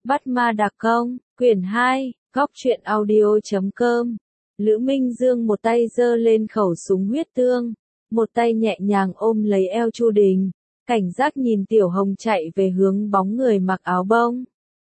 Bắt ma đặc công, quyển 2, góc truyện audio.com. Lữ Minh Dương một tay giơ lên khẩu súng huyết tương, một tay nhẹ nhàng ôm lấy eo Chu Đình, cảnh giác nhìn Tiểu Hồng chạy về hướng bóng người mặc áo bông.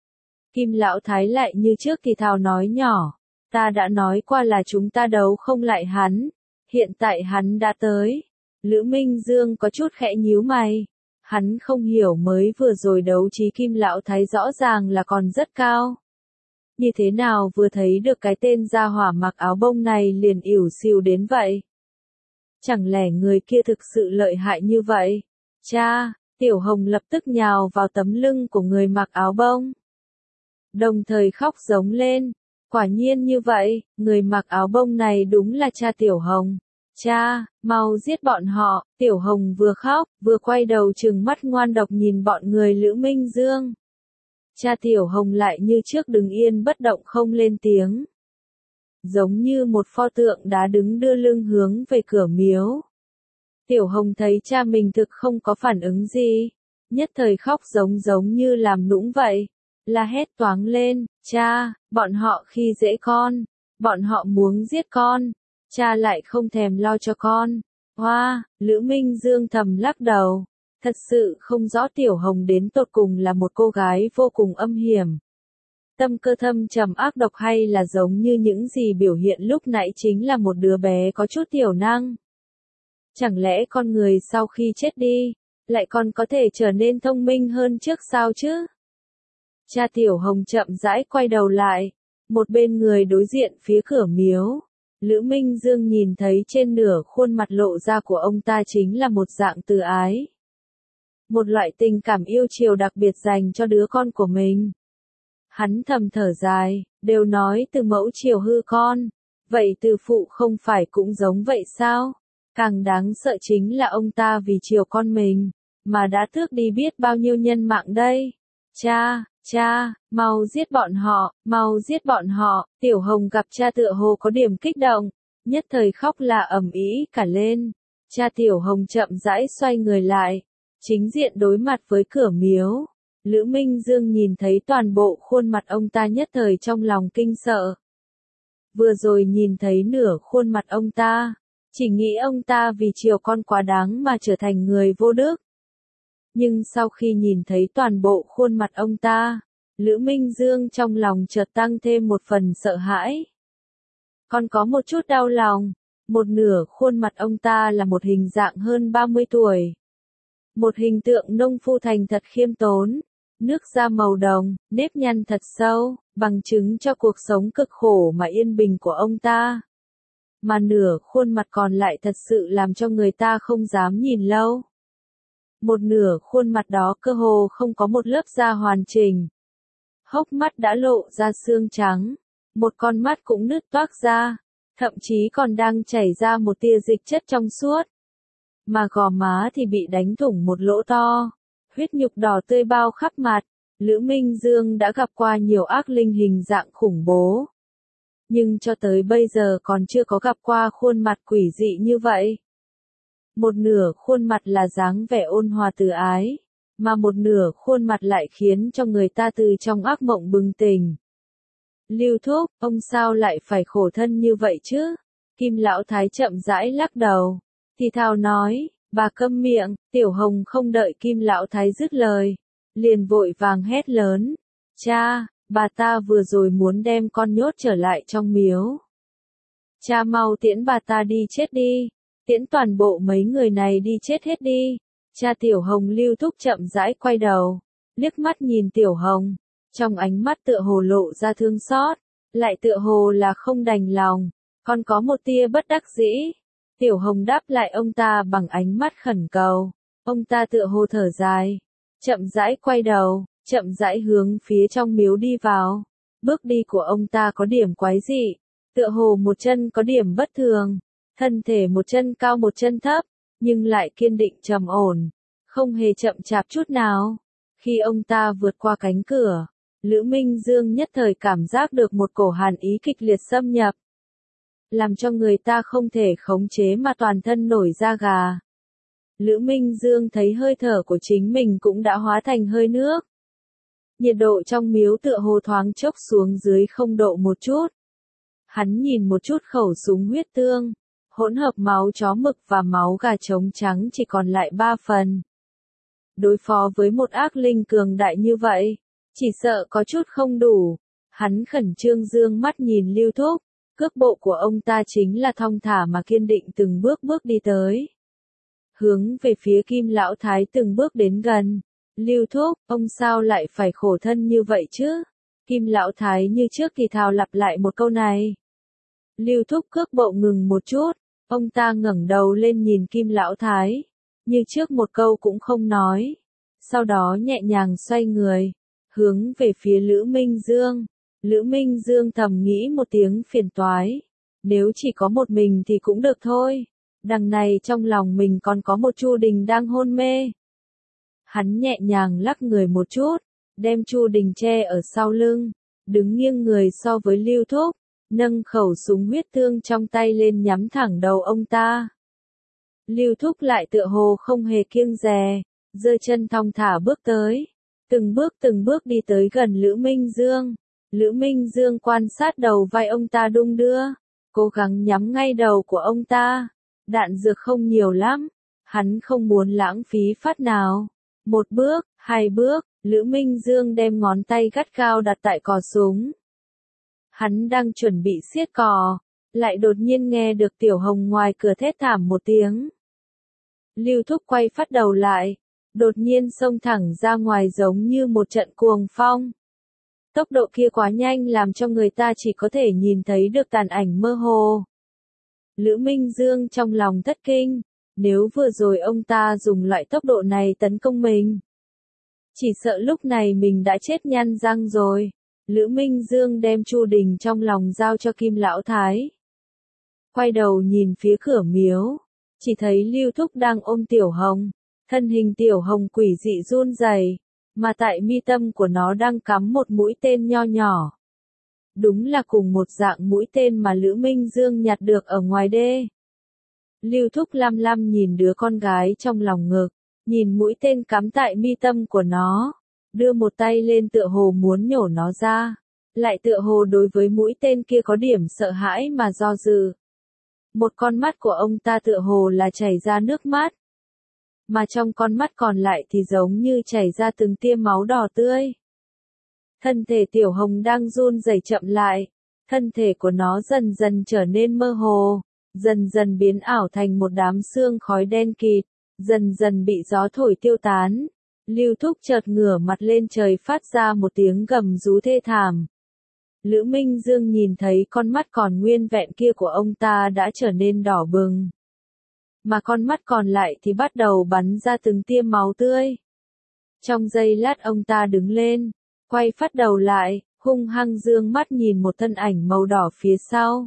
Kim Lão Thái lại như trước thì thào nói nhỏ, ta đã nói qua là chúng ta đấu không lại hắn, hiện tại hắn đã tới. Lữ Minh Dương có chút khẽ nhíu mày. Hắn không hiểu mới vừa rồi đấu trí Kim Lão Thái rõ ràng là còn rất cao. Như thế nào vừa thấy được cái tên gia hỏa mặc áo bông này liền ỉu xìu đến vậy? Chẳng lẽ người kia thực sự lợi hại như vậy? Cha, Tiểu Hồng lập tức nhào vào tấm lưng của người mặc áo bông. Đồng thời khóc giống lên. Quả nhiên như vậy, người mặc áo bông này đúng là cha Tiểu Hồng. Cha, mau giết bọn họ, Tiểu Hồng vừa khóc, vừa quay đầu trừng mắt ngoan độc nhìn bọn người Lữ Minh Dương. Cha Tiểu Hồng lại như trước đứng yên bất động không lên tiếng. Giống như một pho tượng đá đứng đưa lưng hướng về cửa miếu. Tiểu Hồng thấy cha mình thực không có phản ứng gì, nhất thời khóc giống như làm nũng vậy, la hét toáng lên, cha, bọn họ khi dễ con, bọn họ muốn giết con. Cha lại không thèm lo cho con. Hoa, Lữ Minh Dương thầm lắc đầu. Thật sự không rõ Tiểu Hồng đến tột cùng là một cô gái vô cùng âm hiểm. Tâm cơ thâm trầm ác độc hay là giống như những gì biểu hiện lúc nãy chính là một đứa bé có chút tiểu năng. Chẳng lẽ con người sau khi chết đi, lại còn có thể trở nên thông minh hơn trước sao chứ? Cha Tiểu Hồng chậm rãi quay đầu lại. Một bên người đối diện phía cửa miếu. Lữ Minh Dương nhìn thấy trên nửa khuôn mặt lộ ra của ông ta chính là một dạng từ ái. Một loại tình cảm yêu chiều đặc biệt dành cho đứa con của mình. Hắn thầm thở dài, đều nói từ mẫu chiều hư con, vậy từ phụ không phải cũng giống vậy sao? Càng đáng sợ chính là ông ta vì chiều con mình, mà đã tước đi biết bao nhiêu nhân mạng đây. Cha, mau giết bọn họ, mau giết bọn họ. Tiểu Hồng gặp cha tựa hồ có điểm kích động, nhất thời khóc là ầm ĩ cả lên. Cha Tiểu Hồng chậm rãi xoay người lại, chính diện đối mặt với cửa miếu. Lữ Minh Dương nhìn thấy toàn bộ khuôn mặt ông ta nhất thời trong lòng kinh sợ. Vừa rồi nhìn thấy nửa khuôn mặt ông ta, chỉ nghĩ ông ta vì chiều con quá đáng mà trở thành người vô đức. Nhưng sau khi nhìn thấy toàn bộ khuôn mặt ông ta, Lữ Minh Dương trong lòng chợt tăng thêm một phần sợ hãi. Còn có một chút đau lòng, một nửa khuôn mặt ông ta là một hình dạng hơn 30 tuổi. Một hình tượng nông phu thành thật khiêm tốn, nước da màu đồng, nếp nhăn thật sâu, bằng chứng cho cuộc sống cực khổ mà yên bình của ông ta. Mà nửa khuôn mặt còn lại thật sự làm cho người ta không dám nhìn lâu. Một nửa khuôn mặt đó cơ hồ không có một lớp da hoàn chỉnh. Hốc mắt đã lộ ra xương trắng, một con mắt cũng nứt toác ra, thậm chí còn đang chảy ra một tia dịch chất trong suốt. Mà gò má thì bị đánh thủng một lỗ to, huyết nhục đỏ tươi bao khắp mặt. Lữ Minh Dương đã gặp qua nhiều ác linh hình dạng khủng bố, nhưng cho tới bây giờ còn chưa có gặp qua khuôn mặt quỷ dị như vậy. Một nửa khuôn mặt là dáng vẻ ôn hòa từ ái, mà một nửa khuôn mặt lại khiến cho người ta từ trong ác mộng bừng tỉnh. Lưu Thúc, ông sao lại phải khổ thân như vậy chứ? Kim Lão Thái chậm rãi lắc đầu, thì thào nói, bà câm miệng. Tiểu Hồng không đợi Kim Lão Thái dứt lời, liền vội vàng hét lớn, cha, bà ta vừa rồi muốn đem con nhốt trở lại trong miếu. Cha mau tiễn bà ta đi chết đi. Tiễn toàn bộ mấy người này đi chết hết đi. Cha Tiểu Hồng Lưu Thúc chậm rãi quay đầu, liếc mắt nhìn Tiểu Hồng, trong ánh mắt tựa hồ lộ ra thương xót, lại tựa hồ là không đành lòng, còn có một tia bất đắc dĩ. Tiểu Hồng đáp lại ông ta bằng ánh mắt khẩn cầu. Ông ta tựa hồ thở dài, chậm rãi quay đầu, chậm rãi hướng phía trong miếu đi vào. Bước đi của ông ta có điểm quái dị, tựa hồ một chân có điểm bất thường. Thân thể một chân cao một chân thấp, nhưng lại kiên định trầm ổn, không hề chậm chạp chút nào. Khi ông ta vượt qua cánh cửa, Lữ Minh Dương nhất thời cảm giác được một cổ hàn ý kịch liệt xâm nhập, làm cho người ta không thể khống chế mà toàn thân nổi da gà. Lữ Minh Dương thấy hơi thở của chính mình cũng đã hóa thành hơi nước. Nhiệt độ trong miếu tựa hồ thoáng chốc xuống dưới 0 độ một chút. Hắn nhìn một chút khẩu súng huyết tương, hỗn hợp máu chó mực và máu gà trống trắng chỉ còn lại 3 phần. Đối phó với một ác linh cường đại như vậy, chỉ sợ có chút không đủ. Hắn khẩn trương dương mắt nhìn Lưu Thúc, cước bộ của ông ta chính là thong thả mà kiên định từng bước bước đi tới. Hướng về phía Kim Lão Thái từng bước đến gần. Lưu Thúc, ông sao lại phải khổ thân như vậy chứ? Kim Lão Thái như trước thì thào lặp lại một câu này. Lưu Thúc cước bộ ngừng một chút, ông ta ngẩng đầu lên nhìn Kim Lão Thái, như trước một câu cũng không nói. Sau đó nhẹ nhàng xoay người, hướng về phía Lữ Minh Dương. Lữ Minh Dương thầm nghĩ một tiếng phiền toái. Nếu chỉ có một mình thì cũng được thôi. Đằng này trong lòng mình còn có một Chu Đình đang hôn mê. Hắn nhẹ nhàng lắc người một chút, đem Chu Đình che ở sau lưng, đứng nghiêng người so với Lưu Thúc, nâng khẩu súng huyết tương trong tay lên nhắm thẳng đầu ông ta. Lưu Thúc lại tựa hồ không hề kiêng dè, giơ chân thong thả bước tới, từng bước đi tới gần Lữ Minh Dương. Lữ Minh Dương quan sát đầu vai ông ta đung đưa, cố gắng nhắm ngay đầu của ông ta. Đạn dược không nhiều lắm, hắn không muốn lãng phí phát nào. 1 bước, 2 bước, Lữ Minh Dương đem ngón tay gắt gao đặt tại cò súng. Hắn đang chuẩn bị siết cò, lại đột nhiên nghe được Tiểu Hồng ngoài cửa thét thảm một tiếng. Lưu Thúc quay phát đầu lại, đột nhiên xông thẳng ra ngoài giống như một trận cuồng phong. Tốc độ kia quá nhanh làm cho người ta chỉ có thể nhìn thấy được tàn ảnh mơ hồ. Lữ Minh Dương trong lòng thất kinh, nếu vừa rồi ông ta dùng loại tốc độ này tấn công mình, chỉ sợ lúc này mình đã chết nhăn răng rồi. Lữ Minh Dương đem Chu Đình trong lòng giao cho Kim Lão Thái. Quay đầu nhìn phía cửa miếu, chỉ thấy Lưu Thúc đang ôm Tiểu Hồng, thân hình Tiểu Hồng quỷ dị run rẩy, mà tại mi tâm của nó đang cắm một mũi tên nho nhỏ. Đúng là cùng một dạng mũi tên mà Lữ Minh Dương nhặt được ở ngoài đê. Lưu Thúc lăm lăm nhìn đứa con gái trong lòng ngực, nhìn mũi tên cắm tại mi tâm của nó, đưa một tay lên tựa hồ muốn nhổ nó ra, lại tựa hồ đối với mũi tên kia có điểm sợ hãi mà do dự. Một con mắt của ông ta tựa hồ là chảy ra nước mắt, mà trong con mắt còn lại thì giống như chảy ra từng tia máu đỏ tươi. Thân thể Tiểu Hồng đang run rẩy chậm lại, thân thể của nó dần dần trở nên mơ hồ, dần dần biến ảo thành một đám sương khói đen kịt, dần dần bị gió thổi tiêu tán. Lưu Thúc chợt ngửa mặt lên trời phát ra một tiếng gầm rú thê thảm. Lữ Minh Dương nhìn thấy con mắt còn nguyên vẹn kia của ông ta đã trở nên đỏ bừng, mà con mắt còn lại thì bắt đầu bắn ra từng tia máu tươi. Trong giây lát ông ta đứng lên, quay phát đầu lại, hung hăng dương mắt nhìn một thân ảnh màu đỏ phía sau.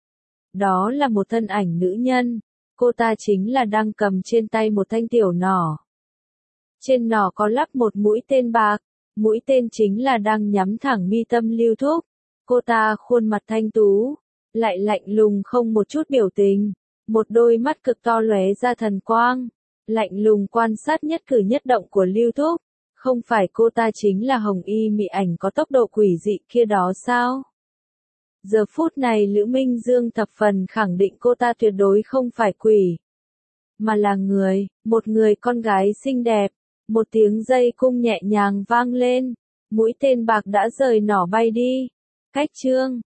Đó là một thân ảnh nữ nhân, cô ta chính là đang cầm trên tay một thanh tiểu nỏ. Trên nỏ có lắp một mũi tên bạc, mũi tên chính là đang nhắm thẳng mi tâm Lưu Thúc. Cô ta khuôn mặt thanh tú, lại lạnh lùng không một chút biểu tình, một đôi mắt cực to lóe ra thần quang, lạnh lùng quan sát nhất cử nhất động của Lưu Thúc. Không phải cô ta chính là Hồng Y Mị Ảnh có tốc độ quỷ dị kia đó sao? Giờ phút này Lữ Minh Dương thập phần khẳng định cô ta tuyệt đối không phải quỷ, mà là người, một người con gái xinh đẹp. Một tiếng dây cung nhẹ nhàng vang lên, mũi tên bạc đã rời nỏ bay đi. Cách chương